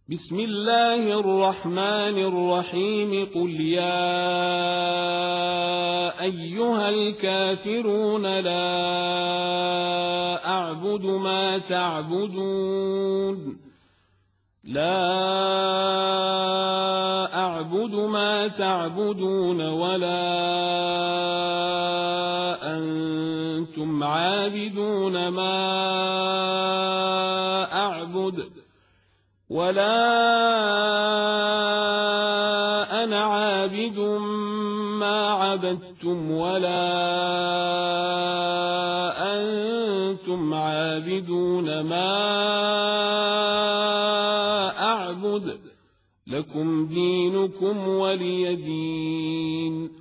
بسم الله الرحمن الرحيم قل يا أيها الكافرون لا أعبد ما تعبدون ولا أنتم عابدون ما أعبد ولا أنا عابد ما عبدتم ولا أنتم عابدون ما أعبد لكم دينكم ولي دين.